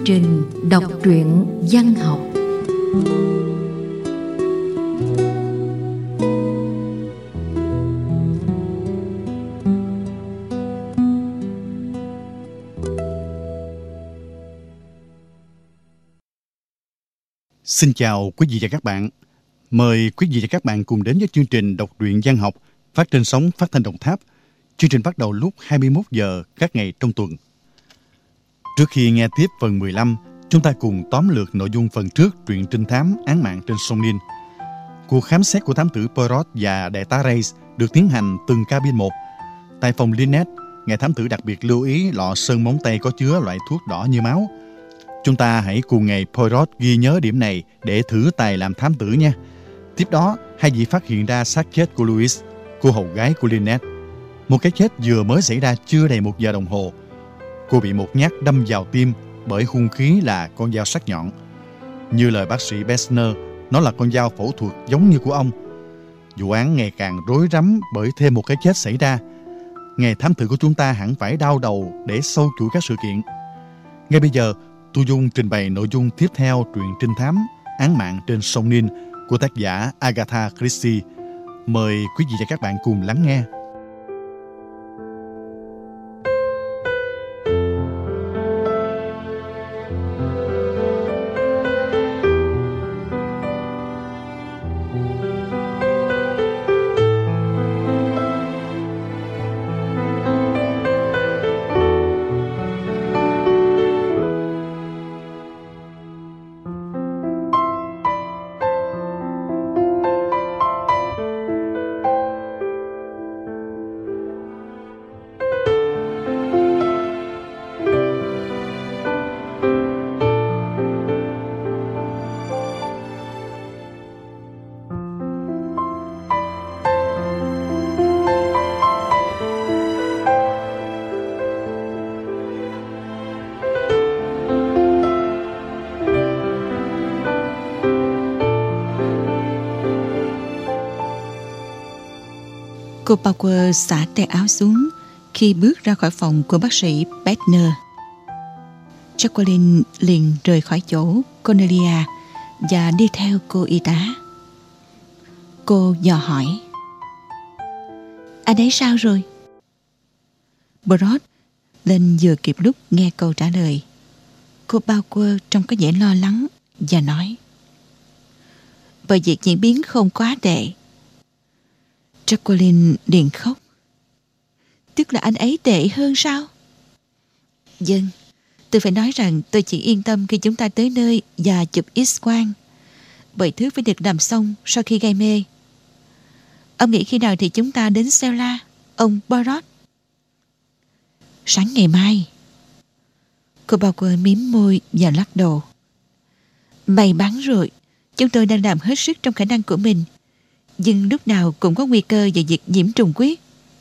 trình đọc truyện văn học. Xin chào quý vị và các bạn. Mời quý vị và các bạn cùng đến với chương trình đọc truyện văn học phát trên sóng phát thanh Đồng Tháp. Chương trình bắt đầu lúc 21 giờ các ngày trong tuần. Trước khi nghe tiếp phần 15, chúng ta cùng tóm lược nội dung phần trước truyện trinh thám Án mạng trên sông Nin. Cuộc khám xét của thám tử Poirot và đại tá Reyes được tiến hành từng cabin một. Tại phòng Lynette, ngài thám tử đặc biệt lưu ý lọ sơn móng tay có chứa loại thuốc đỏ như máu. Chúng ta hãy cùng ngài Poirot ghi nhớ điểm này để thử tài làm thám tử nha. Tiếp đó, hai vị phát hiện ra xác chết của Louise, cô hầu gái của Lynette. Một cái chết vừa mới xảy ra chưa đầy 1 giờ đồng hồ. Cô bị một nhát đâm vào tim bởi hung khí là con dao sắc nhọn. Như lời bác sĩ Besner, nó là con dao phẫu thuật giống như của ông. Vụ án ngày càng rối rắm bởi thêm một cái chết xảy ra. Ngài thám tử của chúng ta hẳn phải đau đầu để sâu chuỗi các sự kiện. Ngay bây giờ, Tu Dung trình bày nội dung tiếp theo truyện trinh thám Án mạng trên sông Nin của tác giả Agatha Christie. Mời quý vị và các bạn cùng lắng nghe. Cô Power xả tay áo xuống khi bước ra khỏi phòng của bác sĩ Besner. Jacqueline liền rời khỏi chỗ Cornelia và đi theo cô y tá. Cô dò hỏi: "Anh ấy sao rồi?" Poirot lên vừa kịp lúc nghe câu trả lời. Cô Power trông có vẻ lo lắng và nói: "Bởi việc diễn biến không quá tệ." Jacqueline liền khóc. "Tức là anh ấy tệ hơn sao?" "Vâng, tôi phải nói rằng tôi chỉ yên tâm khi chúng ta tới nơi và chụp X-quang. Bởi thứ phải được làm xong sau khi gây mê. Ông nghĩ khi nào thì chúng ta đến Sela, ông Poirot?" "Sáng ngày mai." Cô Bauer mím môi và lắc đầu. "May mắn rồi, chúng tôi đang làm hết sức trong khả năng của mình. Nhưng lúc nào cũng có nguy cơ về việc nhiễm trùng huyết."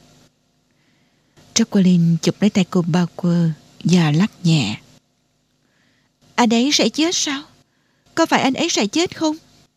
Jacqueline chụp lấy tay cô Bauer và lắc nhẹ. "Anh ấy sẽ chết sao? Có phải anh ấy sẽ chết không?"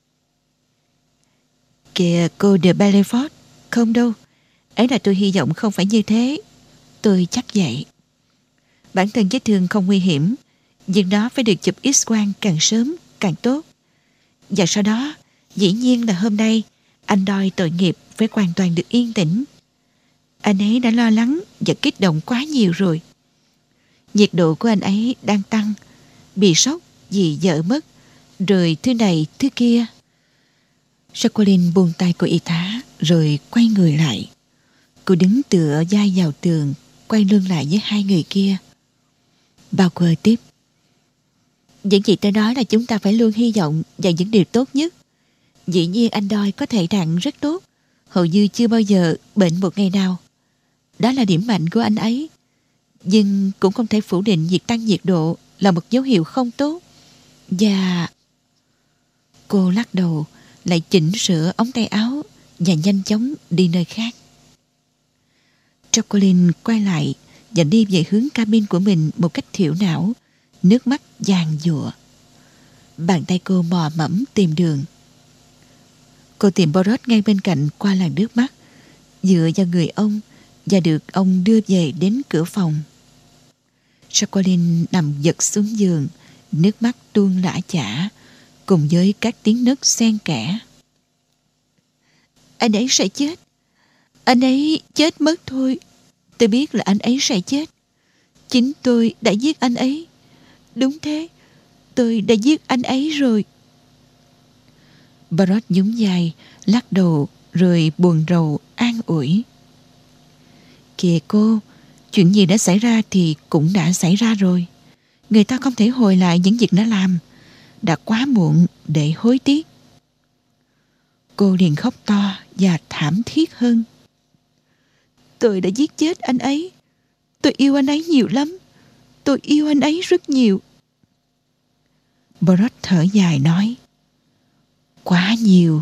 "Kìa cô de Belfort, không đâu. Ấy là tôi hy vọng không phải như thế. Tôi chắc vậy. Bản thân vết thương không nguy hiểm, nhưng nó phải được chụp X-quang càng sớm càng tốt. Và sau đó, dĩ nhiên là hôm nay, anh đòi tội nghiệp phải hoàn toàn được yên tĩnh. Anh ấy đã lo lắng và kích động quá nhiều rồi. Nhiệt độ của anh ấy đang tăng, bị sốc vì vợ mất, rồi thứ này thứ kia." Jacqueline buông tay của y tá rồi quay người lại. Cô đứng tựa vai vào tường, quay lưng lại với hai người kia. Bauer tiếp: "Những gì tôi nói là chúng ta phải luôn hy vọng vào những điều tốt nhất. Dĩ nhiên anh Doyle có thể trạng rất tốt, hầu như chưa bao giờ bệnh một ngày nào. Đó là điểm mạnh của anh ấy. Nhưng cũng không thể phủ định việc tăng nhiệt độ là một dấu hiệu không tốt. Và..." Cô lắc đầu, lại chỉnh sửa ống tay áo và nhanh chóng đi nơi khác. Jacqueline quay lại và đi về hướng cabin của mình một cách thiểu não, nước mắt giàn giụa. Bàn tay cô mò mẫm tìm đường. Cô tìm Poirot ngay bên cạnh qua làn nước mắt, dựa vào người ông và được ông đưa về đến cửa phòng. Jacqueline nằm giật xuống giường Nước mắt tuôn lã chả, cùng với các tiếng nấc xen kẽ. Anh ấy sẽ chết. Anh ấy chết mất thôi. Tôi biết là anh ấy sẽ chết. Chính tôi đã giết anh ấy. Đúng thế, tôi đã giết anh ấy rồi. Barot nhún vai, lắc đầu rồi buồn rầu an ủi. Kìa cô, chuyện gì đã xảy ra thì cũng đã xảy ra rồi. Người ta không thể hồi lại những việc đã làm. Đã quá muộn để hối tiếc. Cô liền khóc to và thảm thiết hơn. Tôi đã giết chết anh ấy. Tôi yêu anh ấy nhiều lắm. Tôi yêu anh ấy rất nhiều. Barot thở dài nói. Quá nhiều.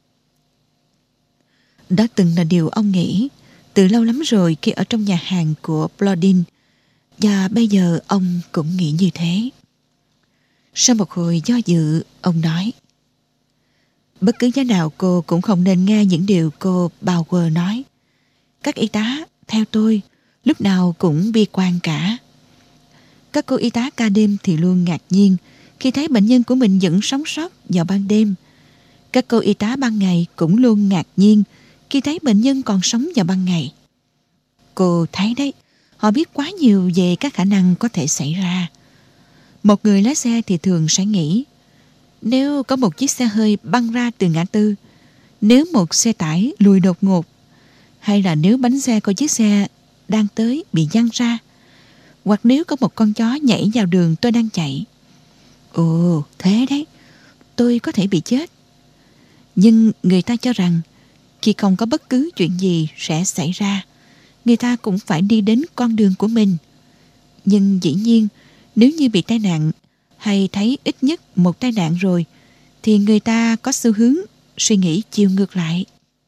Đó từng là điều ông nghĩ từ lâu lắm rồi khi ở trong nhà hàng của Blondin. Và bây giờ ông cũng nghĩ như thế. Sau một hồi do dự, ông nói. Bất cứ giá nào cô cũng không nên nghe những điều cô Bauer nói. Các y tá, theo tôi, lúc nào cũng bi quan cả. Các cô y tá ca đêm thì luôn ngạc nhiên khi thấy bệnh nhân của mình vẫn sống sót vào ban đêm. Các cô y tá ban ngày cũng luôn ngạc nhiên khi thấy bệnh nhân còn sống vào ban ngày. Cô thấy đấy, họ biết quá nhiều về các khả năng có thể xảy ra. Một người lái xe thì thường sẽ nghĩ, nếu có một chiếc xe hơi băng ra từ ngã tư, nếu một xe tải lùi đột ngột, hay là nếu bánh xe của chiếc xe đang tới bị văng ra, hoặc nếu có một con chó nhảy vào đường tôi đang chạy. Ồ, thế đấy, tôi có thể bị chết. Nhưng người ta cho rằng khi không có bất cứ chuyện gì sẽ xảy ra, người ta cũng phải đi đến con đường của mình. Nhưng dĩ nhiên, nếu như bị tai nạn hay thấy ít nhất một tai nạn rồi, thì người ta có xu hướng suy nghĩ chiều ngược lại.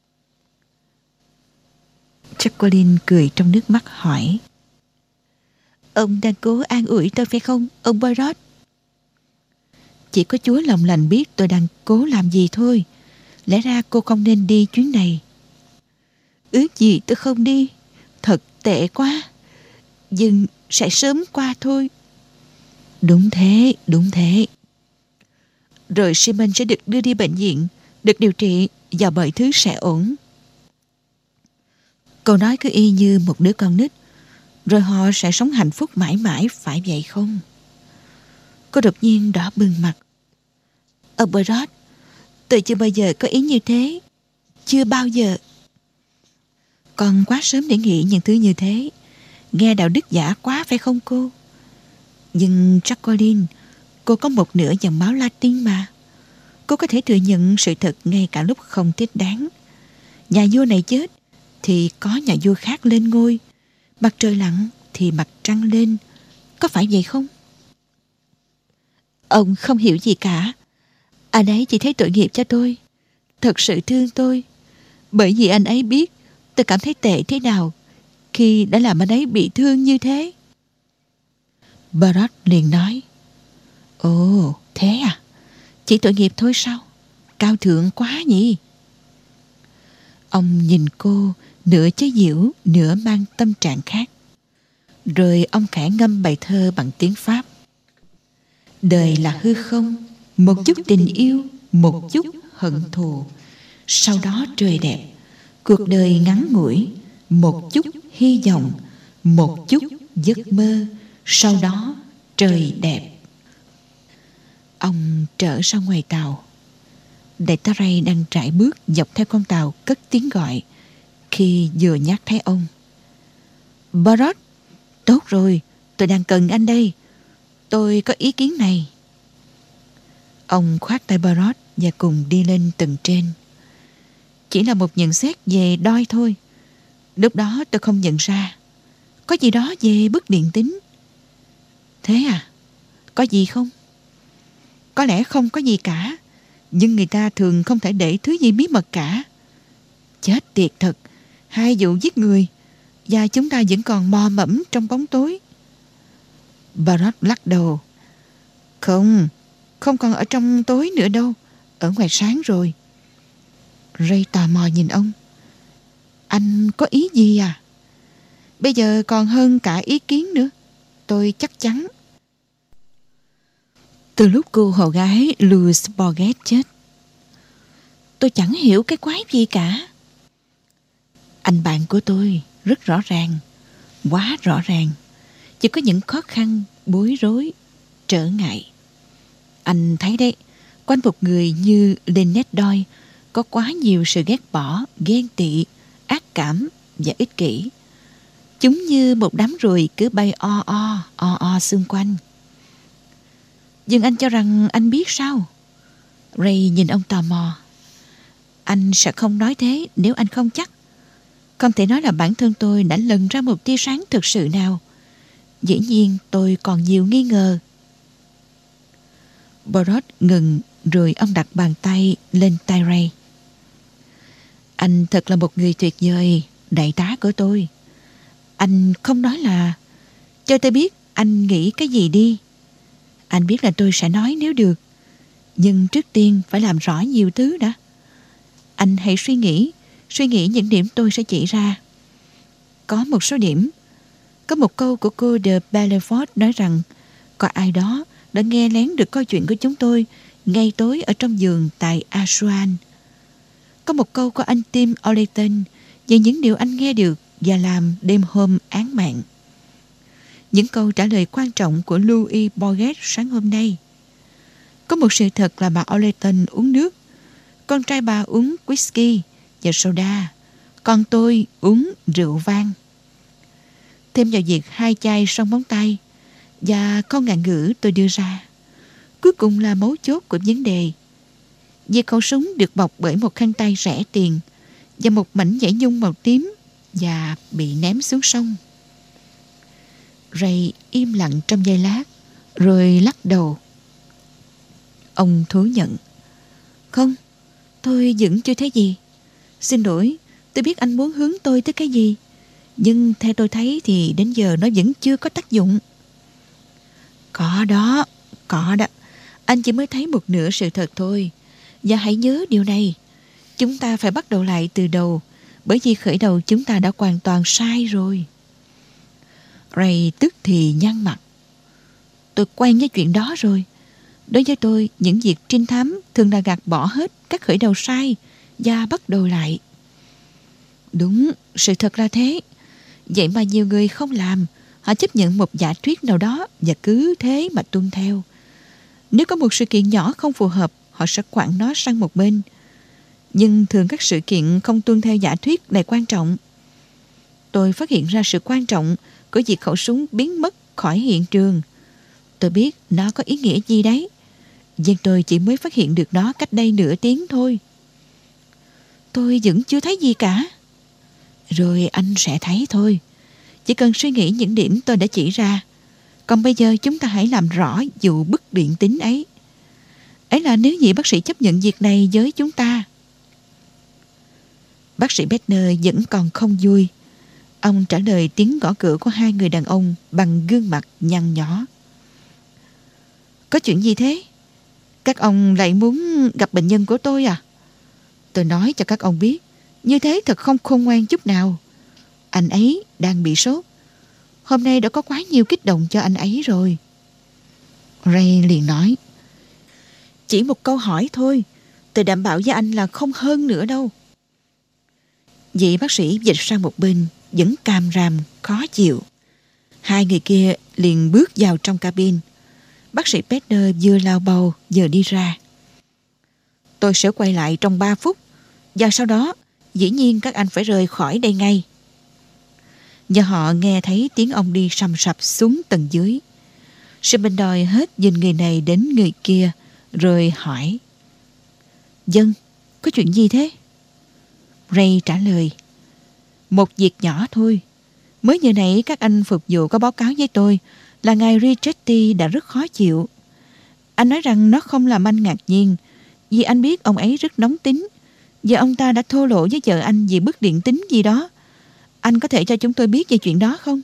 Jacqueline cười trong nước mắt hỏi. Ông đang cố an ủi tôi phải không, ông Barot? Chỉ có Chúa lòng lành biết tôi đang cố làm gì thôi. Lẽ ra cô không nên đi chuyến này. Ước gì tôi không đi. Thật tệ quá. Nhưng sẽ sớm qua thôi. Đúng thế, đúng thế. Rồi Simon sẽ được đưa đi bệnh viện, được điều trị và mọi thứ sẽ ổn. Câu nói cứ y như một đứa con nít. Rồi họ sẽ sống hạnh phúc mãi mãi, phải vậy không? Cô đột nhiên đỏ bừng mặt. Ông Barot, tôi chưa bao giờ có ý như thế. Chưa bao giờ. Còn quá sớm để nghĩ những thứ như thế. Nghe đạo đức giả quá phải không cô? Nhưng Jacqueline, cô có một nửa dòng máu Latin mà. Cô có thể thừa nhận sự thật ngay cả lúc không thích đáng. Nhà vua này chết thì có nhà vua khác lên ngôi. Mặt trời lặn thì mặt trăng lên. Có phải vậy không? Ông không hiểu gì cả. Anh ấy chỉ thấy tội nghiệp cho tôi. Thật sự thương tôi. Bởi vì anh ấy biết tôi cảm thấy tệ thế nào khi đã làm anh ấy bị thương như thế. Barot liền nói. Ồ, thế à? Chỉ tội nghiệp thôi sao? Cao thượng quá nhỉ? Ông nhìn cô, nửa chế giễu, nửa mang tâm trạng khác. Rồi ông khẽ ngâm bài thơ bằng tiếng Pháp. Đời là hư không, một chút tình yêu, một chút hận thù. Sau đó trời đẹp, cuộc đời ngắn ngủi, một chút hy vọng, một chút giấc mơ. Sau đó trời đẹp. Ông trở ra ngoài tàu. Đại tá Ray đang trải bước dọc theo con tàu cất tiếng gọi khi vừa nhắc thấy ông. Barot, tốt rồi, tôi đang cần anh đây. Tôi có ý kiến này. Ông khoát tay Barot và cùng đi lên tầng trên. Chỉ là một nhận xét về đôi thôi. Lúc đó tôi không nhận ra. Có gì đó về bức điện tín. Thế à? Có gì không? Có lẽ không có gì cả. Nhưng người ta thường không thể để thứ gì bí mật cả. Chết tiệt thật. 2 vụ giết người. Và chúng ta vẫn còn mò mẫm trong bóng tối. Barot lắc đầu. Không còn ở trong tối nữa đâu. Ở ngoài sáng rồi. Ray tò mò nhìn ông. Anh có ý gì à? Bây giờ còn hơn cả ý kiến nữa. Tôi chắc chắn. Từ lúc cô hầu gái Louise Bourget chết, tôi chẳng hiểu cái quái gì cả. Anh bạn của tôi rất rõ ràng, quá rõ ràng. Chỉ có những khó khăn, bối rối, trở ngại. Anh thấy đấy, quanh một người như Lynette Doyle có quá nhiều sự ghét bỏ, ghen tị, ác cảm và ích kỷ. Chúng như một đám ruồi cứ bay o xung quanh. Nhưng anh cho rằng anh biết sao? Ray nhìn ông tò mò. Anh sẽ không nói thế nếu anh không chắc. Không thể nói là bản thân tôi đã lần ra một tia sáng thực sự nào. Dĩ nhiên tôi còn nhiều nghi ngờ. Poirot ngừng rồi ông đặt bàn tay lên tay Ray. Anh thật là một người tuyệt vời, đại tá của tôi. Anh không nói là cho tôi biết anh nghĩ cái gì đi. Anh biết là tôi sẽ nói nếu được. Nhưng trước tiên phải làm rõ nhiều thứ đã. Anh hãy suy nghĩ những điểm tôi sẽ chỉ ra. Có một số điểm. Có một câu của cô de Belfort nói rằng có ai đó đã nghe lén được câu chuyện của chúng tôi ngay tối ở trong giường tại Aswan. Có một câu của anh Tim O'Layton về những điều anh nghe được và làm đêm hôm án mạng. Những câu trả lời quan trọng của Louise Bourget sáng hôm nay. Có một sự thật là bà O'Layton uống nước, con trai bà uống whisky và soda, còn tôi uống rượu vang. Thêm vào việc 2 chai son móng tay và câu ngạn ngữ tôi đưa ra, cuối cùng là mấu chốt của vấn đề. Việc khẩu súng được bọc bởi một khăn tay rẻ tiền và một mảnh vải nhung màu tím và bị ném xuống sông. Ray im lặng trong giây lát rồi lắc đầu. Ông thú nhận. Không, tôi vẫn chưa thấy gì. Xin lỗi, tôi biết anh muốn hướng tôi tới cái gì, nhưng theo tôi thấy thì đến giờ nó vẫn chưa có tác dụng. Có đó. Anh chỉ mới thấy một nửa sự thật thôi. Và hãy nhớ điều này, chúng ta phải bắt đầu lại từ đầu, bởi vì khởi đầu chúng ta đã hoàn toàn sai rồi. Ray tức thì nhăn mặt. Tôi quen với chuyện đó rồi. Đối với tôi, những việc trinh thám thường là gạt bỏ hết các khởi đầu sai và bắt đầu lại. Đúng, sự thật là thế. Vậy mà nhiều người không làm. Họ chấp nhận một giả thuyết nào đó và cứ thế mà tuân theo. Nếu có một sự kiện nhỏ không phù hợp, họ sẽ quẳng nó sang một bên. Nhưng thường các sự kiện không tuân theo giả thuyết này quan trọng. Tôi phát hiện ra sự quan trọng của việc khẩu súng biến mất khỏi hiện trường. Tôi biết nó có ý nghĩa gì đấy, nhưng tôi chỉ mới phát hiện được nó cách đây nửa tiếng thôi. Tôi vẫn chưa thấy gì cả. Rồi anh sẽ thấy thôi. Chỉ cần suy nghĩ những điểm tôi đã chỉ ra. Còn bây giờ chúng ta hãy làm rõ vụ bất điện tính ấy. Ấy là nếu vị bác sĩ chấp nhận việc này với chúng ta. Bác sĩ Bedner vẫn còn không vui. Ông trả lời tiếng gõ cửa của 2 người đàn ông bằng gương mặt nhăn nhó. Có chuyện gì thế? Các ông lại muốn gặp bệnh nhân của tôi à? Tôi nói cho các ông biết, như thế thật không khôn ngoan chút nào. Anh ấy đang bị sốt. Hôm nay đã có quá nhiều kích động cho anh ấy rồi. Ray liền nói. Chỉ một câu hỏi thôi. Tôi đảm bảo với anh là không hơn nữa đâu. Vị bác sĩ dịch sang một bên, vẫn càm ràm, khó chịu. 2 người kia liền bước vào trong cabin. Bác sĩ Bedner vừa lao bầu vừa đi ra. Tôi sẽ quay lại trong 3 phút. Và sau đó, dĩ nhiên các anh phải rời khỏi đây ngay. Và họ nghe thấy tiếng ông đi sầm sập xuống tầng dưới. Spendoy hết nhìn người này đến người kia, rồi hỏi. Dân, có chuyện gì thế? Ray trả lời. Một việc nhỏ thôi. Mới giờ nãy các anh phục vụ có báo cáo với tôi là ngài Richetti đã rất khó chịu. Anh nói rằng nó không làm anh ngạc nhiên, vì anh biết ông ấy rất nóng tính, và ông ta đã thô lộ với vợ anh vì bức điện tín gì đó. Anh có thể cho chúng tôi biết về chuyện đó không?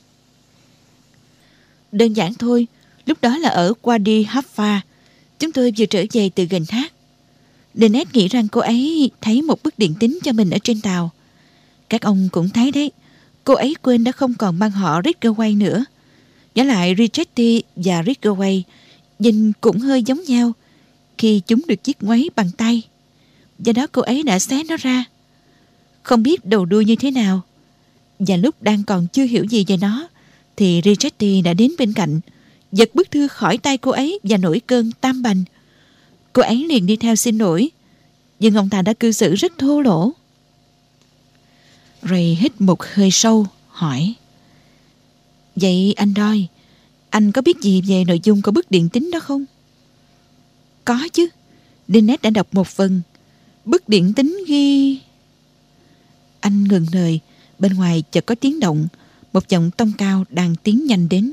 Đơn giản thôi. Lúc đó là ở Wadi Halfa. Chúng tôi vừa trở về từ gần thác. Lynette nghĩ rằng cô ấy thấy một bức điện tín cho mình ở trên tàu. Các ông cũng thấy đấy. Cô ấy quên đã không còn mang họ Ridgway nữa. Giả lại Richetti và Ridgway nhìn cũng hơi giống nhau khi chúng được chiếc ngoáy bằng tay. Do đó cô ấy đã xé nó ra. Không biết đầu đuôi như thế nào. Và lúc đang còn chưa hiểu gì về nó thì Richetti đã đến bên cạnh, giật bức thư khỏi tay cô ấy và nổi cơn tam bành. Cô ấy liền đi theo xin lỗi, nhưng ông ta đã cư xử rất thô lỗ. Ray hít một hơi sâu, hỏi: Vậy anh Doyle, anh có biết gì về nội dung của bức điện tín đó không? Có chứ, Lynette đã đọc một phần. Bức điện tín ghi... Anh ngừng lời. Bên ngoài chợt có tiếng động. Một giọng tông cao đang tiến nhanh đến.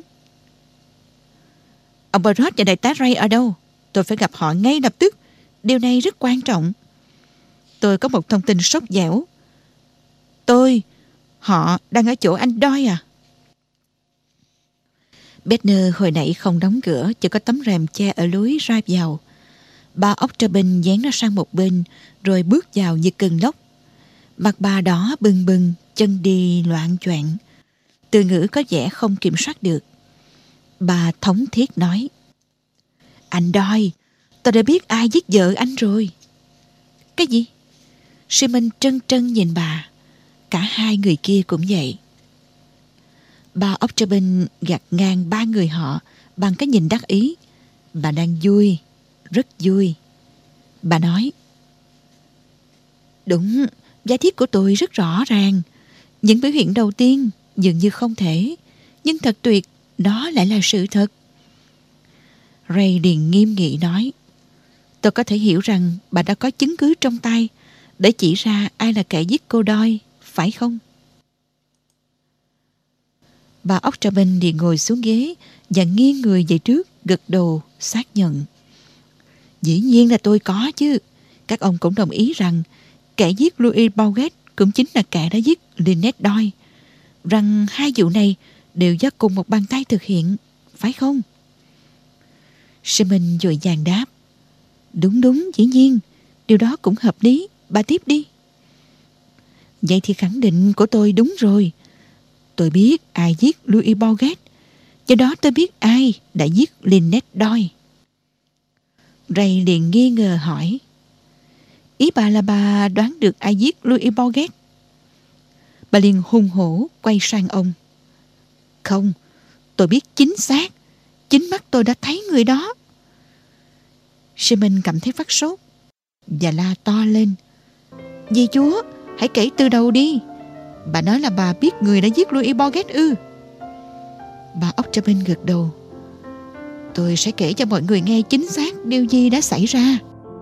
Ông Barrett và đại tá Ray ở đâu? Tôi phải gặp họ ngay lập tức. Điều này rất quan trọng. Tôi có một thông tin sốt dẻo. Họ đang ở chỗ anh Doyle à? Bedner hồi nãy không đóng cửa, chỉ có tấm rèm che ở lối ra vào. Bà Octagon dán nó sang một bên, rồi bước vào như cơn lốc. Mặt bà đỏ bừng bừng, chân đi loạng choạng. Từ ngữ có vẻ không kiểm soát được. Bà thống thiết nói: Anh Doyle, tôi đã biết ai giết vợ anh rồi. Cái gì? Simon trân trân nhìn bà. Cả hai người kia cũng vậy. Bà Octagon gạt ngang ba người họ bằng cái nhìn đắc ý. Bà đang vui, rất vui. Bà nói: Đúng, giả thiết của tôi rất rõ ràng. Những biểu hiện đầu tiên dường như không thể, nhưng thật tuyệt, đó lại là sự thật. Ray liền nghiêm nghị nói: Tôi có thể hiểu rằng bà đã có chứng cứ trong tay để chỉ ra ai là kẻ giết cô Doyle, phải không? Bà Octagon liền ngồi xuống ghế và nghiêng người về trước, gật đầu xác nhận. Dĩ nhiên là tôi có chứ. Các ông cũng đồng ý rằng kẻ giết Louis Bourget cũng chính là kẻ đã giết Lynette Doyle, rằng hai vụ này đều do cùng một bàn tay thực hiện, phải không? Simon vội vàng đáp: Đúng, dĩ nhiên. Điều đó cũng hợp lý. Bà tiếp đi. Vậy thì khẳng định của tôi đúng rồi. Tôi biết ai giết Louis Bourget, do đó tôi biết ai đã giết Lynette Doyle. Ray liền nghi ngờ hỏi: Ý bà là bà đoán được ai giết Louis Bourget? Bà liền hùng hổ quay sang ông: Không, tôi biết chính xác. Chính mắt tôi đã thấy người đó. Simon cảm thấy phát sốt và la to lên: Dì chúa, hãy kể từ đầu đi. Bà nói là bà biết người đã giết Louis Bourget ư? Bà Octagon gật đầu: Tôi sẽ kể cho mọi người nghe chính xác điều gì đã xảy ra.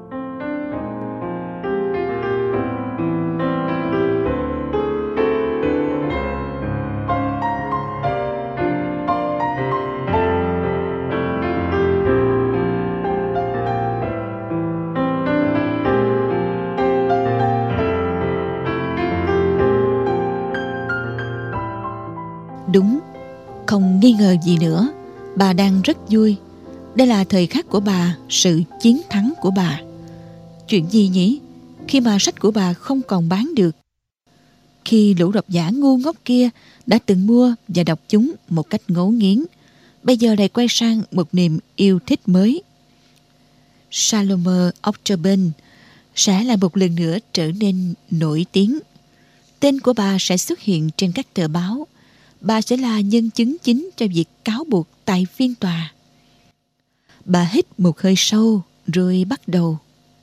Đúng, không nghi ngờ gì nữa. Bà đang rất vui. Đây là thời khắc của bà, sự chiến thắng của bà. Chuyện gì nhỉ? Khi mà sách của bà không còn bán được, khi lũ độc giả ngu ngốc kia đã từng mua và đọc chúng một cách ngấu nghiến, bây giờ lại quay sang một niềm yêu thích mới. Salome Octagon sẽ lại một lần nữa trở nên nổi tiếng. Tên của bà sẽ xuất hiện trên các tờ báo. Bà sẽ là nhân chứng chính cho việc cáo buộc tại phiên tòa. Bà hít một hơi sâu rồi bắt đầu.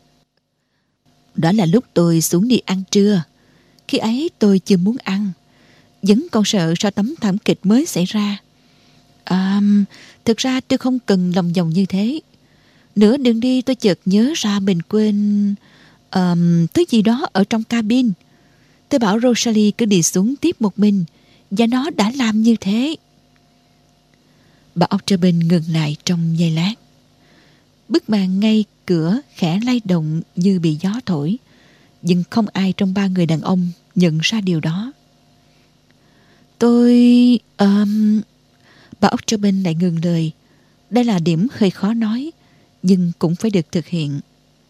Đó là lúc tôi xuống đi ăn trưa. Khi ấy tôi chưa muốn ăn, vẫn còn sợ sau tấm thảm kịch mới xảy ra. Thực ra tôi không cần lòng vòng như thế. Nửa đường đi tôi chợt nhớ ra mình quên thứ gì đó ở trong cabin. Tôi bảo Rosalie cứ đi xuống tiếp một mình, và nó đã làm như thế. Bà Octagon ngừng lại trong giây lát. Bức màn ngay cửa khẽ lay động như bị gió thổi, nhưng không ai trong ba người đàn ông nhận ra điều đó. Bà Octagon lại ngừng lời. Đây là điểm hơi khó nói, nhưng cũng phải được thực hiện.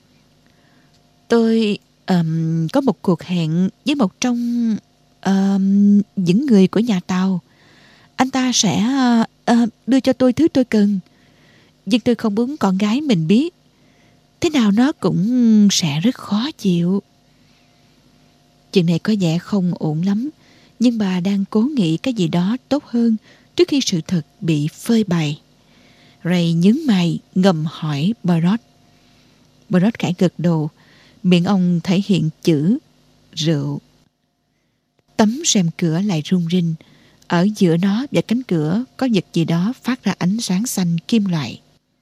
Tôi có một cuộc hẹn với một trong những người của nhà tàu. Anh ta sẽ đưa cho tôi thứ tôi cần. Nhưng tôi không muốn con gái mình biết. Thế nào nó cũng sẽ rất khó chịu. Chuyện này có vẻ không ổn lắm, nhưng bà đang cố nghĩ cái gì đó tốt hơn trước khi sự thật bị phơi bày. Ray nhướng mày ngầm hỏi Barrot. Barrot khẽ gật đầu, miệng ông thể hiện chữ rượu. Tấm rèm cửa lại rung rinh. Ở giữa nó và cánh cửa có vật gì đó phát ra ánh sáng xanh kim loại.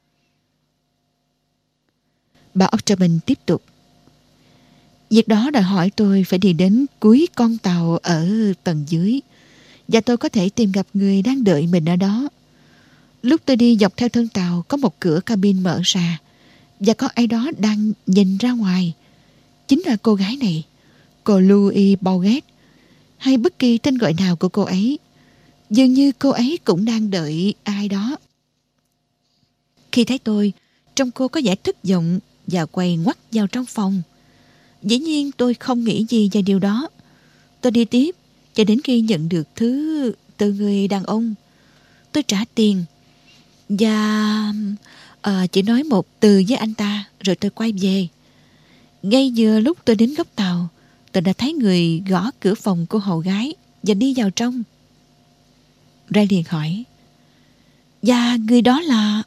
Bà Octagon tiếp tục. Việc đó đòi hỏi tôi phải đi đến cuối con tàu ở tầng dưới, và tôi có thể tìm gặp người đang đợi mình ở đó. Lúc tôi đi dọc theo thân tàu, có một cửa cabin mở ra, và có ai đó đang nhìn ra ngoài. Chính là cô gái này, cô Louise Bourget, hay bất kỳ tên gọi nào của cô ấy. Dường như cô ấy cũng đang đợi ai đó. Khi thấy tôi, trông cô có vẻ thất vọng và quay ngoắt vào trong phòng. Dĩ nhiên tôi không nghĩ gì về điều đó. Tôi đi tiếp cho đến khi nhận được thứ từ người đàn ông. Tôi trả tiền và chỉ nói một từ với anh ta, rồi tôi quay về. Ngay vừa lúc tôi đến góc tàu, tôi đã thấy người gõ cửa phòng cô hầu gái và đi vào trong. Ray liền hỏi, và người đó là...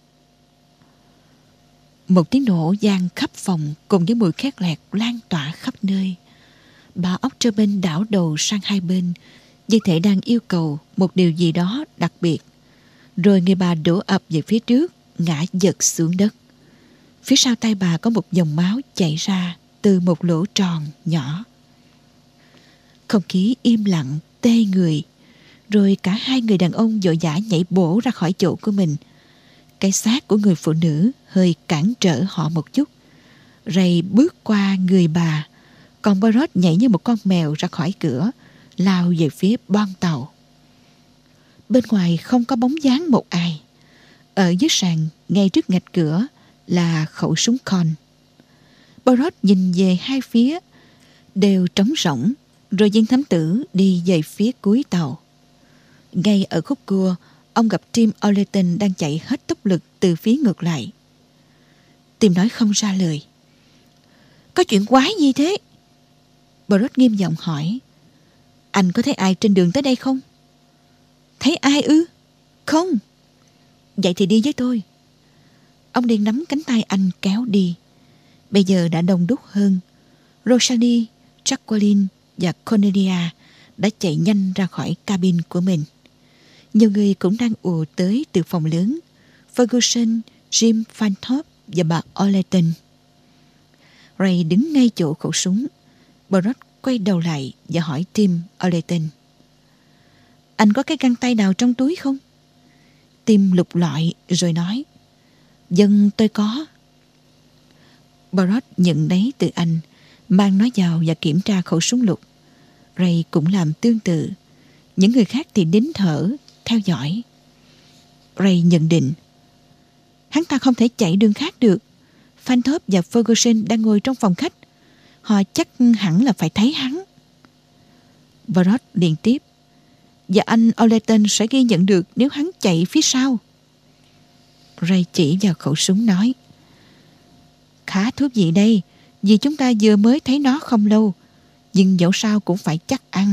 Một tiếng nổ vang khắp phòng cùng với mùi khét lẹt lan tỏa khắp nơi. Bà Octagon đảo đầu sang hai bên, như thể đang yêu cầu một điều gì đó đặc biệt. Rồi người bà đổ ập về phía trước, ngã giật xuống đất. Phía sau tay bà có một dòng máu chảy ra từ một lỗ tròn nhỏ. Không khí im lặng, tê người. Rồi cả hai người đàn ông vội vã nhảy bổ ra khỏi chỗ của mình. Cái xác của người phụ nữ hơi cản trở họ một chút. Ray bước qua người bà, còn Barrot nhảy như một con mèo ra khỏi cửa, lao về phía boong tàu. Bên ngoài không có bóng dáng một ai. Ở dưới sàn, ngay trước ngạch cửa, là khẩu súng Colt. Barrot nhìn về hai phía, đều trống rỗng, rồi viên thám tử đi về phía cuối tàu. Ngay ở khúc cua, ông gặp Tim O'Layton đang chạy hết tốc lực từ phía ngược lại. Tim nói không ra lời. Có chuyện quái gì thế? Barrot nghiêm giọng hỏi. Anh có thấy ai trên đường tới đây không? Thấy ai ư? Không. Vậy thì đi với tôi. Ông liền nắm cánh tay anh kéo đi. Bây giờ đã đông đúc hơn. Rosalie, Jacqueline và Cornelia đã chạy nhanh ra khỏi cabin của mình. Nhiều người cũng đang ùa tới từ phòng lớn. Ferguson, Jim Fanthorpe và bà O'Layton. Ray đứng ngay chỗ khẩu súng. Barrot quay đầu lại và hỏi Tim O'Layton. Anh có cái găng tay nào trong túi không? Tim lục lọi rồi nói. Dân tôi có. Barrot nhận lấy từ anh, mang nó vào và kiểm tra khẩu súng lục. Ray cũng làm tương tự. Những người khác thì nín thở, theo dõi. Ray nhận định. Hắn ta không thể chạy đường khác được. Fanthorpe và Ferguson đang ngồi trong phòng khách. Họ chắc hẳn là phải thấy hắn. Barrot liền tiếp. Và anh O'Layton sẽ ghi nhận được nếu hắn chạy phía sau. Ray chỉ vào khẩu súng nói. Khá thú vị đây, vì chúng ta vừa mới thấy nó không lâu. Nhưng dẫu sao cũng phải chắc ăn.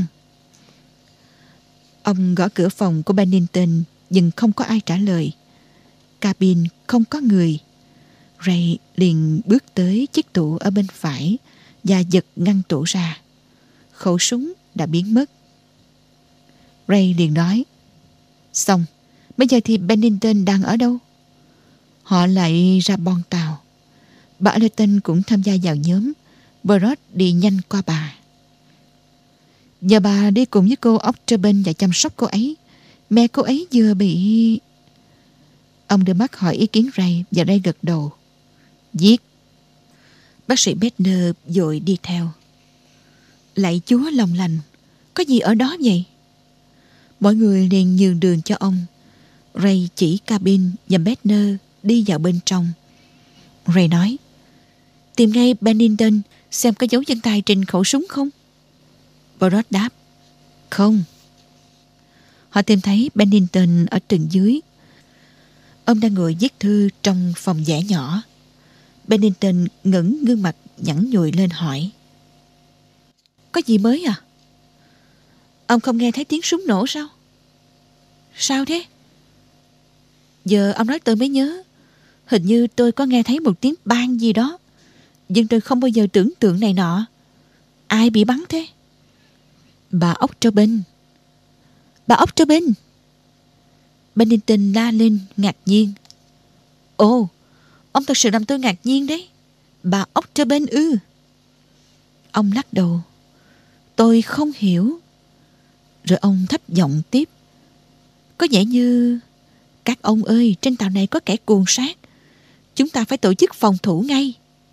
Ông gõ cửa phòng của Bennington, nhưng không có ai trả lời. Cabin không có người. Ray liền bước tới chiếc tủ ở bên phải và giật ngăn tủ ra. Khẩu súng đã biến mất. Ray liền nói. Xong, bây giờ thì Bennington đang ở đâu? Họ lại ra boong tàu. Bà O'Layton cũng tham gia vào nhóm. Barrot đi nhanh qua bà. Giờ bà đi cùng với cô Octagon và chăm sóc cô ấy. Mẹ cô ấy vừa bị... Ông đưa mắt hỏi ý kiến Ray và Ray gật đầu. Giết. Bác sĩ Bedner vội đi theo. Lạy Chúa lòng lành, có gì ở đó vậy? Mọi người liền nhường đường cho ông. Ray chỉ cabin và Bedner đi vào bên trong. Ray nói. Tìm ngay Bennington xem có dấu chân tay trên khẩu súng không? Barrot đáp. Không. Họ tìm thấy Bennington ở tầng dưới. Ông đang ngồi viết thư trong phòng vẽ nhỏ. Bennington ngẩng gương mặt nhẵn nhụi lên hỏi: Có gì mới à? Ông không nghe thấy tiếng súng nổ sao? Sao thế? Giờ ông nói tôi mới nhớ. Hình như tôi có nghe thấy một tiếng bang gì đó, nhưng tôi không bao giờ tưởng tượng này nọ. Ai bị bắn thế? Bà Octobin. Bà Octobin! Bennington la lên ngạc nhiên. Ồ, ông thật sự làm tôi ngạc nhiên đấy. Bà Octobin ư? Ông lắc đầu. Tôi không hiểu. Rồi ông thấp giọng tiếp. Có vẻ như... Các ông ơi, trên tàu này có kẻ cuồng sát. Chúng ta phải tổ chức phòng thủ ngay.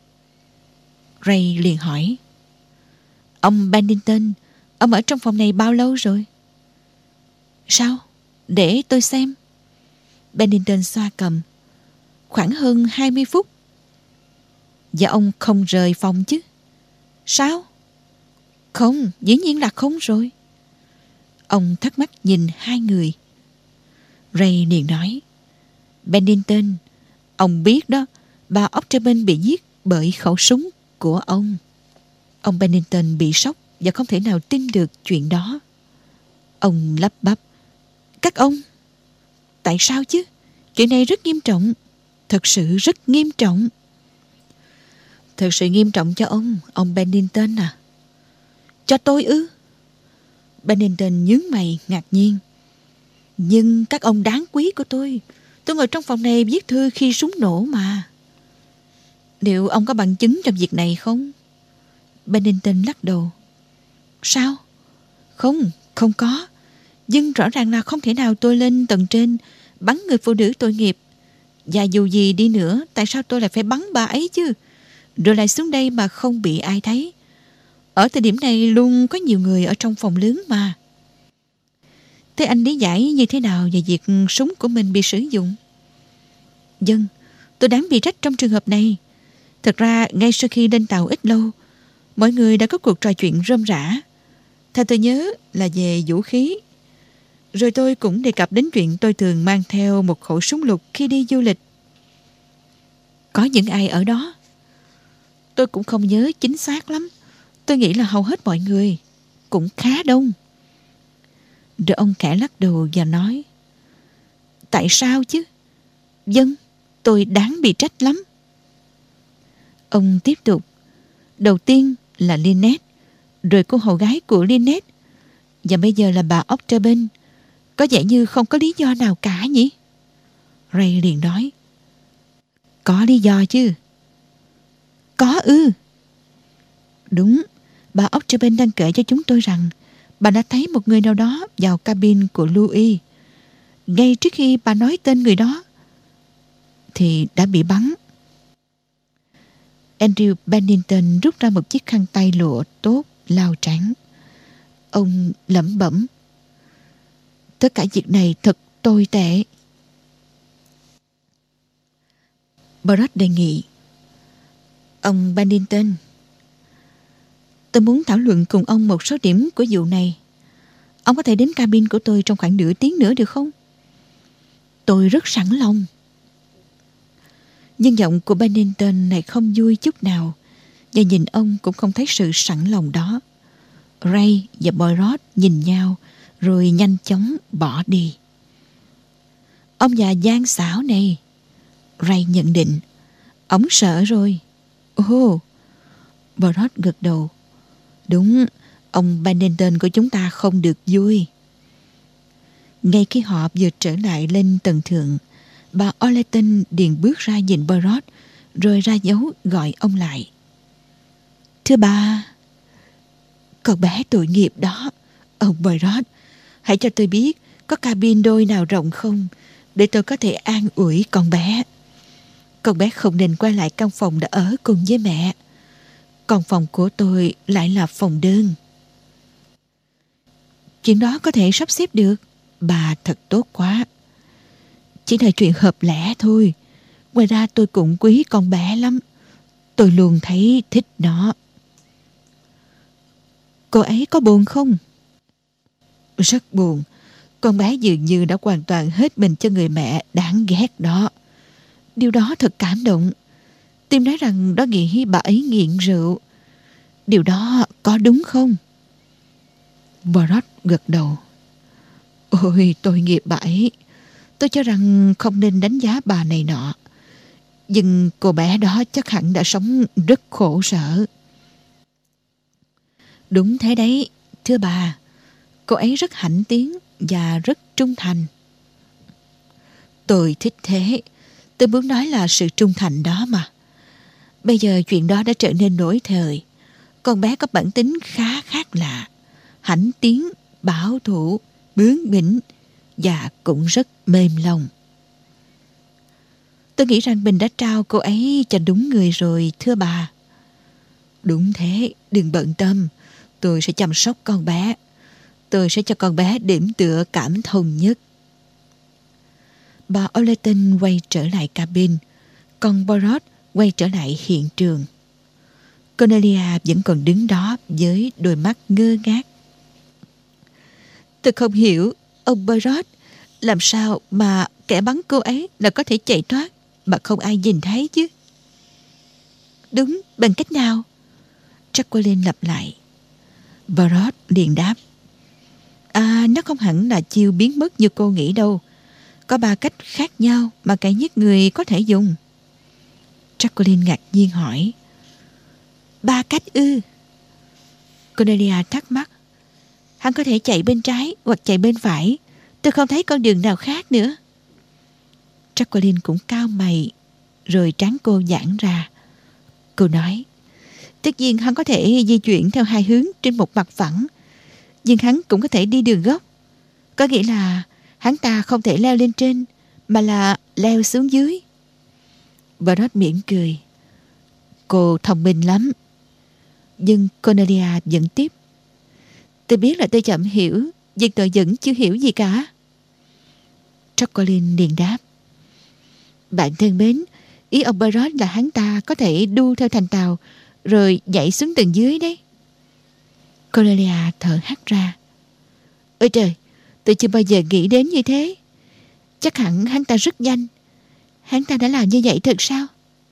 Ray liền hỏi: Ông Bennington, ông ở trong phòng này bao lâu rồi? Sao? Để tôi xem. Bennington xoa cằm. Khoảng hơn 20 phút. Và ông không rời phòng chứ? Sao? Không, dĩ nhiên là không rồi. Ông thắc mắc nhìn hai người. Ray liền nói: Bennington, ông biết đó, bà Octobin bị giết bởi khẩu súng của ông. Ông Bennington bị sốc và không thể nào tin được chuyện đó. Ông lắp bắp: Các ông, tại sao chứ? Chuyện này rất nghiêm trọng. Thật sự rất nghiêm trọng. Thật sự nghiêm trọng cho ông Bennington à? Cho tôi ư? Bennington nhướng mày ngạc nhiên. Nhưng các ông đáng quý của tôi ngồi trong phòng này viết thư khi súng nổ mà. Liệu ông có bằng chứng cho việc này không? Bennington lắc đầu. Sao? Không có. Nhưng rõ ràng là không thể nào tôi lên tầng trên bắn người phụ nữ tội nghiệp. Và dù gì đi nữa, tại sao tôi lại phải bắn bà ấy chứ? Rồi lại xuống đây mà không bị ai thấy. Ở thời điểm này luôn có nhiều người ở trong phòng lớn mà. Thế anh lý giải như thế nào về việc súng của mình bị sử dụng? Vâng, tôi đáng bị trách trong trường hợp này. Thật ra ngay sau khi lên tàu ít lâu, mọi người đã có cuộc trò chuyện rôm rả. Theo tôi nhớ là về vũ khí. Rồi tôi cũng đề cập đến chuyện tôi thường mang theo một khẩu súng lục khi đi du lịch. Có những ai ở đó? Tôi cũng không nhớ chính xác lắm. Tôi nghĩ là hầu hết mọi người. Cũng khá đông. Rồi ông khẽ lắc đầu và nói: Tại sao chứ? Vâng, tôi đáng bị trách lắm. Ông tiếp tục: Đầu tiên là Lynette, rồi cô hầu gái của Lynette, và bây giờ là bà Octobin. Có vẻ như không có lý do nào cả nhỉ? Ray liền nói: Có lý do chứ. Có ư? Đúng, bà Octobin đang kể cho chúng tôi rằng bà đã thấy một người nào đó vào cabin của Louis. Ngay trước khi bà nói tên người đó thì đã bị bắn. Andrew Bennington rút ra một chiếc khăn tay lụa tốt lau trán. Ông lẩm bẩm: Tất cả việc này thật tồi tệ. Barrett đề nghị: Ông Bennington, tôi muốn thảo luận cùng ông một số điểm của vụ này. Ông có thể đến cabin của tôi trong khoảng nửa tiếng nữa được không? Tôi rất sẵn lòng. Nhưng giọng của Bennington này không vui chút nào, và nhìn ông cũng không thấy sự sẵn lòng đó. Ray và Barrett nhìn nhau rồi nhanh chóng bỏ đi. Ông già gian xảo này, Ray nhận định. Ông sợ rồi. Ồ, Barrett gật đầu. Đúng, ông Bennington của chúng ta không được vui. Ngay khi họ vừa trở lại lên tầng thượng, bà Orleton điền bước ra nhìn Barrett, rồi ra dấu gọi ông lại. Thưa bà, con bé tội nghiệp đó. Ông Barrett, hãy cho tôi biết có cabin đôi nào rộng không, để tôi có thể an ủi con bé. Con bé không nên quay lại căn phòng đã ở cùng với mẹ. Còn phòng của tôi lại là phòng đơn. Chuyện đó có thể sắp xếp được. Bà thật tốt quá. Chỉ là chuyện hợp lẽ thôi. Ngoài ra tôi cũng quý con bé lắm. Tôi luôn thấy thích nó. Cô ấy có buồn không? Rất buồn. Con bé dường như đã hoàn toàn hết mình cho người mẹ đáng ghét đó. Điều đó thật cảm động. Tim nói rằng đó nghĩ bà ấy nghiện rượu. Điều đó có đúng không? Barrett gật đầu. Ôi, tội nghiệp bà ấy. Tôi cho rằng không nên đánh giá bà này nọ. Nhưng cô bé đó chắc hẳn đã sống rất khổ sở. Đúng thế đấy, thưa bà. Cô ấy rất hãnh tiếng và rất trung thành. Tôi thích thế. Tôi muốn nói là sự trung thành đó mà. Bây giờ chuyện đó đã trở nên nổi thời. Con bé có bản tính khá khác lạ. Hãnh tiếng, bảo thủ, bướng bỉnh và cũng rất mềm lòng. Tôi nghĩ rằng mình đã trao cô ấy cho đúng người rồi, thưa bà. Đúng thế, đừng bận tâm. Tôi sẽ chăm sóc con bé. Tôi sẽ cho con bé điểm tựa cảm thông nhất. Bà Overton quay trở lại cabin, còn Barrett quay trở lại hiện trường. Cornelia vẫn còn đứng đó với đôi mắt ngơ ngác. Tôi không hiểu, ông Barrett, làm sao mà kẻ bắn cô ấy là có thể chạy thoát mà không ai nhìn thấy chứ? Đúng, bằng cách nào? Jacqueline lặp lại. Barrett liền đáp. Nó không hẳn là chiêu biến mất như cô nghĩ đâu. Có 3 cách khác nhau mà kẻ giết người có thể dùng. Jacqueline ngạc nhiên hỏi. 3 cách ư? Cornelia thắc mắc. Hắn có thể chạy bên trái hoặc chạy bên phải. Tôi không thấy con đường nào khác nữa. Jacqueline cũng cau mày, rồi trán cô giãn ra. Cô nói. Tất nhiên hắn có thể di chuyển theo 2 hướng trên một mặt phẳng. Nhưng hắn cũng có thể đi đường góc. Có nghĩa là hắn ta không thể leo lên trên, mà là leo xuống dưới. Barrett mỉm cười. Cô thông minh lắm. Nhưng Cornelia vẫn tiếp. Tôi biết là tôi chậm hiểu, nhưng tôi vẫn chưa hiểu gì cả. Jacqueline liền đáp. Bạn thân mến, ý ông Barrett là hắn ta có thể đu theo thành tàu rồi nhảy xuống tầng dưới đấy. Cornelia thở hắt ra. Ôi trời, tôi chưa bao giờ nghĩ đến như thế. Chắc hẳn hắn ta rất nhanh. Hắn ta đã làm như vậy thật sao?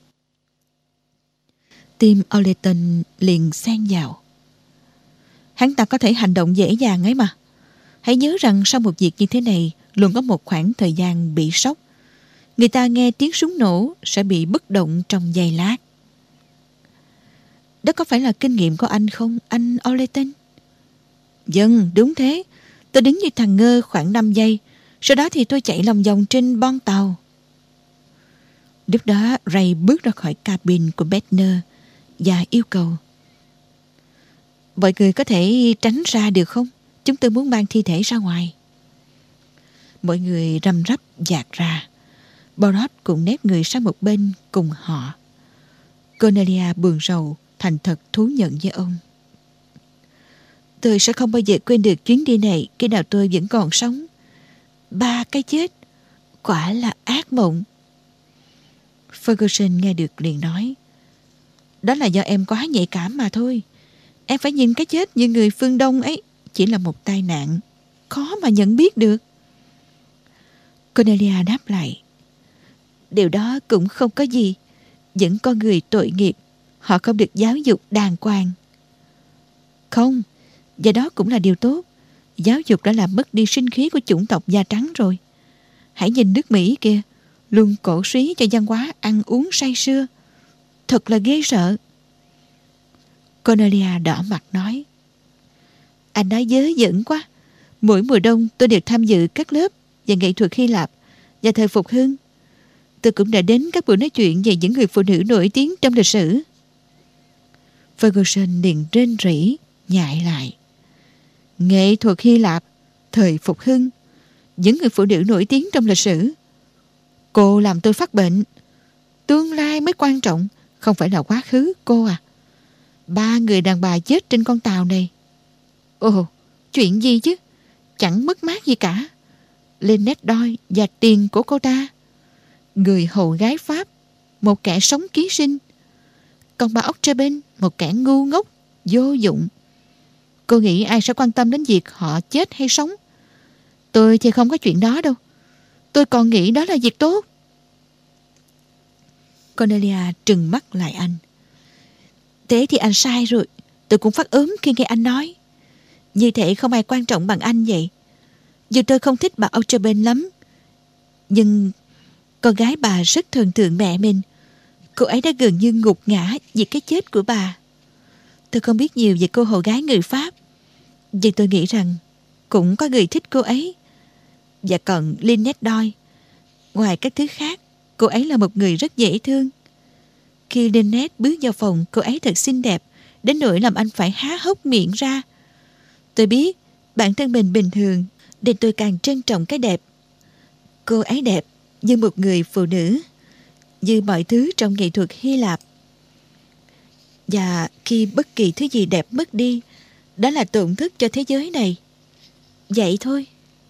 Tim Overton liền xen vào. Hắn ta có thể hành động dễ dàng ấy mà. Hãy nhớ rằng sau một việc như thế này luôn có một khoảng thời gian bị sốc. Người ta nghe tiếng súng nổ sẽ bị bất động trong giây lát. Đó có phải là kinh nghiệm của anh không, anh Overton? Vâng, đúng thế. Tôi đứng như thằng ngơ khoảng 5 giây. Sau đó thì tôi chạy lòng vòng trên bon tàu. Lúc đó Ray bước ra khỏi cabin của Bethner và yêu cầu. Mọi người có thể tránh ra được không? Chúng tôi muốn mang thi thể ra ngoài. Mọi người răm rắp dạt ra. Barrett cũng nép người sang một bên cùng họ. Cornelia buồn rầu thành thật thú nhận với ông. Tôi sẽ không bao giờ quên được chuyến đi này khi nào tôi vẫn còn sống. 3 cái chết, quả là ác mộng. Ferguson nghe được liền nói. Đó là do em quá nhạy cảm mà thôi. Em phải nhìn cái chết như người phương Đông ấy chỉ là một tai nạn, khó mà nhận biết được. Cornelia đáp lại. Điều đó cũng không có gì. Vẫn có người tội nghiệp, họ không được giáo dục đàng hoàng. Không, và đó cũng là điều tốt. Giáo dục đã làm mất đi sinh khí của chủng tộc da trắng rồi. Hãy nhìn nước Mỹ kìa, luôn cổ suý cho văn hóa ăn uống say sưa. Thật là ghê sợ. Cornelia đỏ mặt nói. Anh nói dớ dẫn quá. Mỗi mùa đông tôi đều tham dự các lớp về nghệ thuật Hy Lạp và thời phục hưng. Tôi cũng đã đến các buổi nói chuyện về những người phụ nữ nổi tiếng trong lịch sử. Ferguson liền rên rỉ, nhại lại. Nghệ thuật Hy Lạp, thời phục hưng, những người phụ nữ nổi tiếng trong lịch sử. Cô làm tôi phát bệnh. Tương lai mới quan trọng, không phải là quá khứ, cô à. 3 người đàn bà chết trên con tàu này. Ồ, chuyện gì chứ? Chẳng mất mát gì cả. Lynette Doyle và tiền của cô ta. Người hầu gái Pháp, một kẻ sống ký sinh. Còn bà Octaben, một kẻ ngu ngốc, vô dụng. Cô nghĩ ai sẽ quan tâm đến việc họ chết hay sống? Tôi thì không có chuyện đó đâu. Tôi còn nghĩ đó là việc tốt. Cornelia trừng mắt lại anh. Thế thì anh sai rồi. Tôi cũng phát ốm khi nghe anh nói. Như thế không ai quan trọng bằng anh vậy. Dù tôi không thích bà Archibald lắm, nhưng con gái bà rất thần tượng mẹ mình. Cô ấy đã gần như ngục ngã vì cái chết của bà. Tôi không biết nhiều về cô hầu gái người Pháp, nhưng tôi nghĩ rằng cũng có người thích cô ấy. Và còn Lynette Doyle. Ngoài các thứ khác, cô ấy là một người rất dễ thương. Khi Lynette bước vào phòng, cô ấy thật xinh đẹp đến nỗi làm anh phải há hốc miệng ra. Tôi biết bản thân mình bình thường, nên tôi càng trân trọng cái đẹp. Cô ấy đẹp như một người phụ nữ, như mọi thứ trong nghệ thuật Hy Lạp. Và khi bất kỳ thứ gì đẹp mất đi, đó là tổn thất cho thế giới này. Vậy thôi.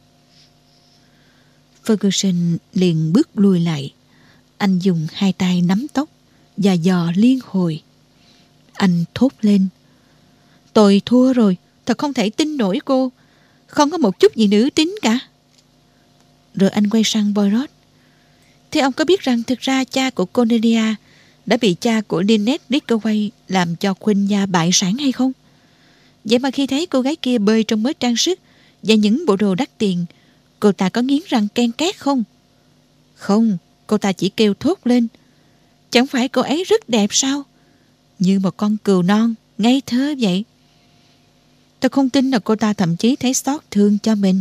Ferguson liền bước lùi lại. Anh dùng hai tay nắm tóc và dò liên hồi. Anh thốt lên: Tôi thua rồi. Thật không thể tin nổi cô. Không có một chút gì nữ tính cả. Rồi anh quay sang Poirot. Thế ông có biết rằng thực ra cha của Cornelia đã bị cha của Lynette Ridgway làm cho khuynh gia bại sản hay không? Vậy mà khi thấy cô gái kia bơi trong mớ trang sức và những bộ đồ đắt tiền, cô ta có nghiến răng ken két không? Không, cô ta chỉ kêu thốt lên: Chẳng phải cô ấy rất đẹp sao? Như một con cừu non, ngây thơ vậy. Tôi không tin là cô ta thậm chí thấy xót thương cho mình.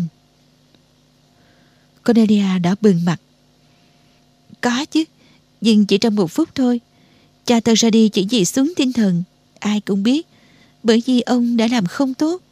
Cornelia đã bừng mặt. Có chứ, nhưng chỉ trong 1 phút thôi. Cha tôi ra đi chỉ vì xuống tinh thần, ai cũng biết, bởi vì ông đã làm không tốt.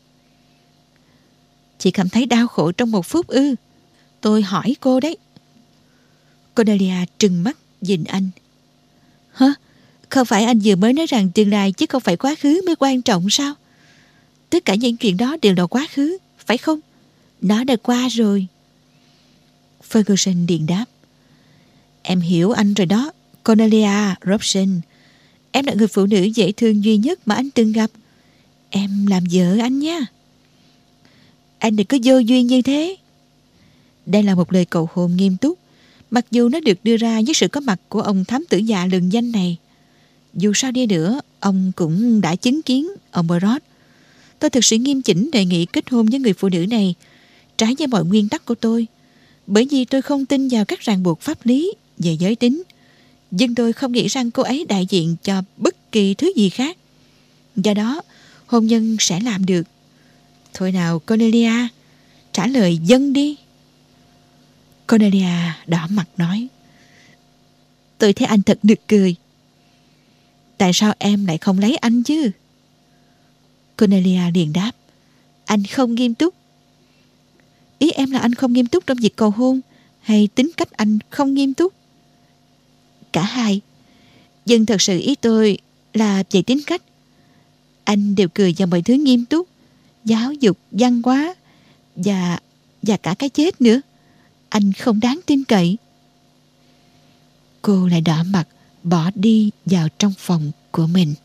Chị cảm thấy đau khổ trong 1 phút ư? Tôi hỏi cô đấy. Cornelia trừng mắt nhìn anh. Hả? Không phải anh vừa mới nói rằng tương lai chứ không phải quá khứ mới quan trọng sao? Tất cả những chuyện đó đều là quá khứ, phải không? Nó đã qua rồi. Ferguson điện đáp. Em hiểu anh rồi đó, Cornelia Robson. Em là người phụ nữ dễ thương duy nhất mà anh từng gặp. Em làm vợ anh nha. Anh đừng có vô duyên như thế. Đây là một lời cầu hôn nghiêm túc, mặc dù nó được đưa ra với sự có mặt của ông thám tử già lừng danh này. Dù sao đi nữa, ông cũng đã chứng kiến, ông Poirot. Tôi thực sự nghiêm chỉnh đề nghị kết hôn với người phụ nữ này, trái với mọi nguyên tắc của tôi, bởi vì tôi không tin vào các ràng buộc pháp lý về giới tính. Nhưng tôi không nghĩ rằng cô ấy đại diện cho bất kỳ thứ gì khác. Do đó, hôn nhân sẽ làm được. Thôi nào Cornelia, trả lời dân đi. Cornelia đỏ mặt nói. Tôi thấy anh thật nực cười. Tại sao em lại không lấy anh chứ? Cornelia liền đáp. Anh không nghiêm túc. Ý em là anh không nghiêm túc trong việc cầu hôn, hay tính cách anh không nghiêm túc? Cả hai. Nhưng thật sự ý tôi là về tính cách. Anh đều cười vào mọi thứ nghiêm túc, giáo dục, văn hóa và cả cái chết nữa. Anh không đáng tin cậy. Cô lại đỏ mặt bỏ đi vào trong phòng của mình.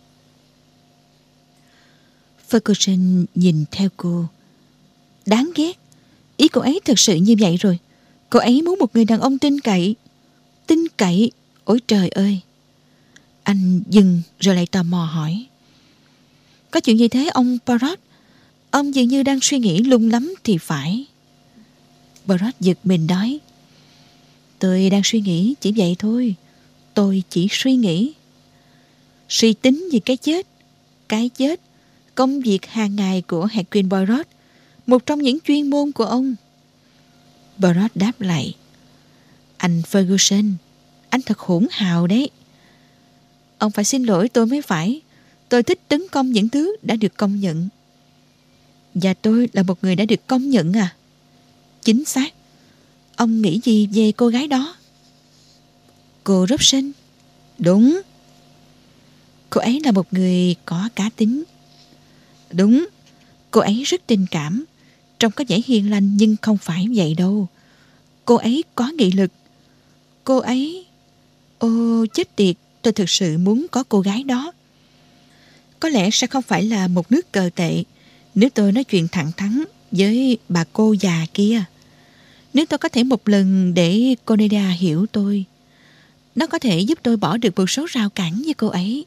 Ferguson nhìn theo cô. Đáng ghét. Ý cô ấy thật sự như vậy rồi. Cô ấy muốn một người đàn ông tin cậy. Tin cậy? Ôi trời ơi. Anh dừng rồi lại tò mò hỏi. Có chuyện gì thế ông Poirot? Ông dường như đang suy nghĩ lung lắm thì phải. Poirot giật mình nói. Tôi đang suy nghĩ chỉ vậy thôi. Tôi chỉ suy nghĩ. Suy tính về cái chết. Cái chết, công việc hàng ngày của Hercule Poirot, một trong những chuyên môn của ông. Poirot đáp lại. Anh Ferguson, anh thật hỗn hào đấy. Ông phải xin lỗi tôi mới phải. Tôi thích tấn công những thứ đã được công nhận. Và tôi là một người đã được công nhận à? Chính xác. Ông nghĩ gì về cô gái đó? Cô Robson? Đúng. Cô ấy là một người có cá tính. Đúng. Cô ấy rất tình cảm. Trông có vẻ hiền lành nhưng không phải vậy đâu. Cô ấy có nghị lực. Cô ấy... Ô chết tiệt, tôi thực sự muốn có cô gái đó. Có lẽ sẽ không phải là một nước cờ tệ nếu tôi nói chuyện thẳng thắn với bà cô già kia. Nếu tôi có thể một lần để Cornelia hiểu tôi, nó có thể giúp tôi bỏ được một số rào cản với cô ấy.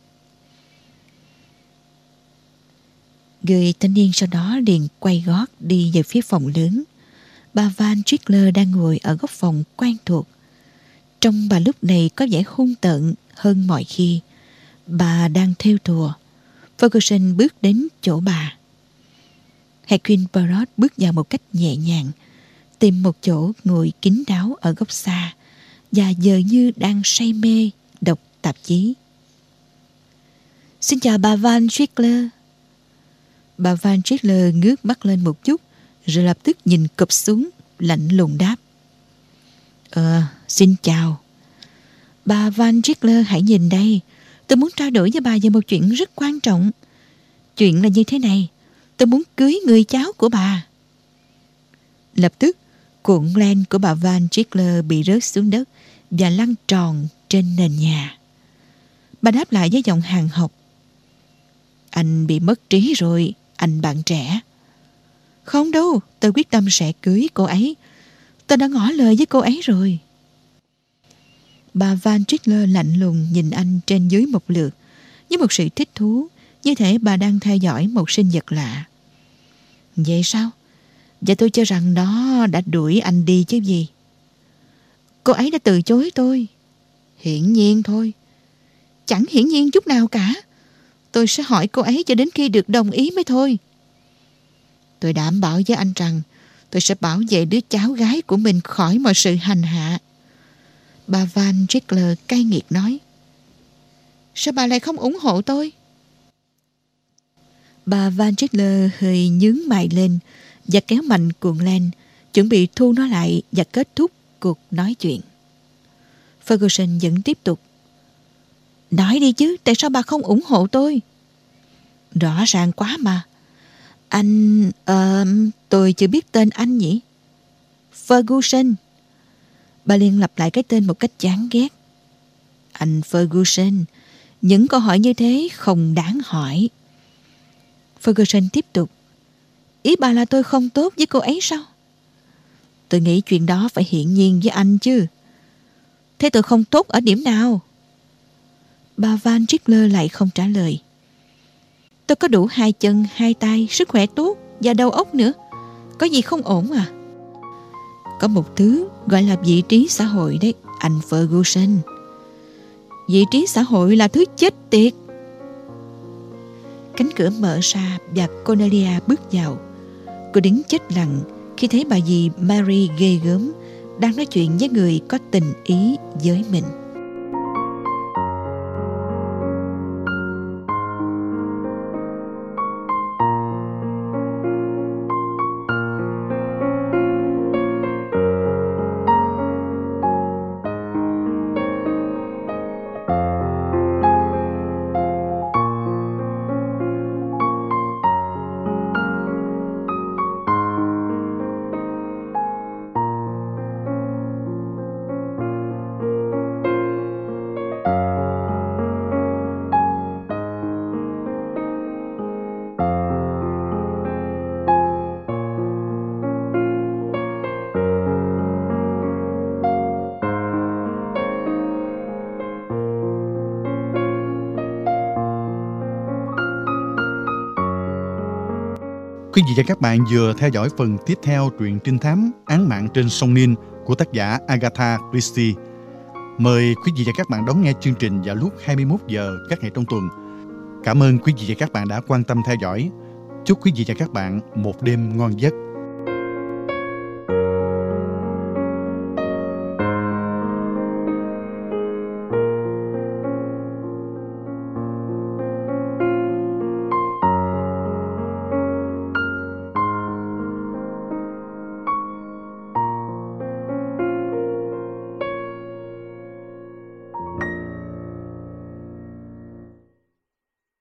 Người thanh niên sau đó liền quay gót đi về phía phòng lớn. Bà Van Trickler đang ngồi ở góc phòng quen thuộc. Trông bà lúc này có vẻ hung tợn hơn mọi khi. Bà đang thêu thùa. Ferguson bước đến chỗ bà. Hercule Poirot bước vào một cách nhẹ nhàng, tìm một chỗ ngồi kín đáo ở góc xa và giờ như đang say mê đọc tạp chí. Xin chào bà Van Trickler. Bà Van Trickler ngước mắt lên một chút, rồi lập tức nhìn cụp xuống, lạnh lùng đáp. Xin chào. Bà Van Trickler, hãy nhìn đây. Tôi muốn trao đổi với bà về một chuyện rất quan trọng. Chuyện là như thế này. Tôi muốn cưới người cháu của bà. Lập tức, cuộn len của bà Van Trickler bị rớt xuống đất và lăn tròn trên nền nhà. Bà đáp lại với giọng hàn học. Anh bị mất trí rồi, anh bạn trẻ. Không đâu, tôi quyết tâm sẽ cưới cô ấy. Tôi đã ngỏ lời với cô ấy rồi. Bà Van Trickler lạnh lùng nhìn anh trên dưới một lượt, với một sự thích thú, như thể bà đang theo dõi một sinh vật lạ. Vậy sao? Và tôi cho rằng nó đã đuổi anh đi chứ gì. Cô ấy đã từ chối tôi. Hiển nhiên thôi. Chẳng hiển nhiên chút nào cả. Tôi sẽ hỏi cô ấy cho đến khi được đồng ý mới thôi. Tôi đảm bảo với anh rằng tôi sẽ bảo vệ đứa cháu gái của mình khỏi mọi sự hành hạ. Bà Van Trickler cay nghiệt nói. Sao bà lại không ủng hộ tôi? Bà Van Trickler hơi nhướng mày lên và kéo mạnh cuộn len, chuẩn bị thu nó lại và kết thúc cuộc nói chuyện. Ferguson vẫn tiếp tục. Nói đi chứ, tại sao bà không ủng hộ tôi? Rõ ràng quá mà. Anh... tôi chưa biết tên anh nhỉ? Ferguson. Bà liền lặp lại cái tên một cách chán ghét. Anh Ferguson, những câu hỏi như thế không đáng hỏi. Ferguson tiếp tục. Ý bà là tôi không tốt với cô ấy sao? Tôi nghĩ chuyện đó phải hiển nhiên với anh chứ. Thế tôi không tốt ở điểm nào? Bà Van Trickler lại không trả lời. Tôi có đủ 2 chân, 2 tay, sức khỏe tốt và đầu óc nữa. Có gì không ổn à? Có một thứ gọi là vị trí xã hội đấy, anh Ferguson. Vị trí xã hội là thứ chết tiệt. Cánh cửa mở ra và Cornelia bước vào. Cô đứng chết lặng khi thấy bà dì Mary ghê gớm đang nói chuyện với người có tình ý với mình. Quý vị và các bạn vừa theo dõi phần tiếp theo truyện trinh thám Án mạng trên sông Nin của tác giả Agatha Christie. Mời quý vị và các bạn đón nghe chương trình vào lúc 21 giờ các ngày trong tuần. Cảm ơn quý vị và các bạn đã quan tâm theo dõi. Chúc quý vị và các bạn một đêm ngon giấc.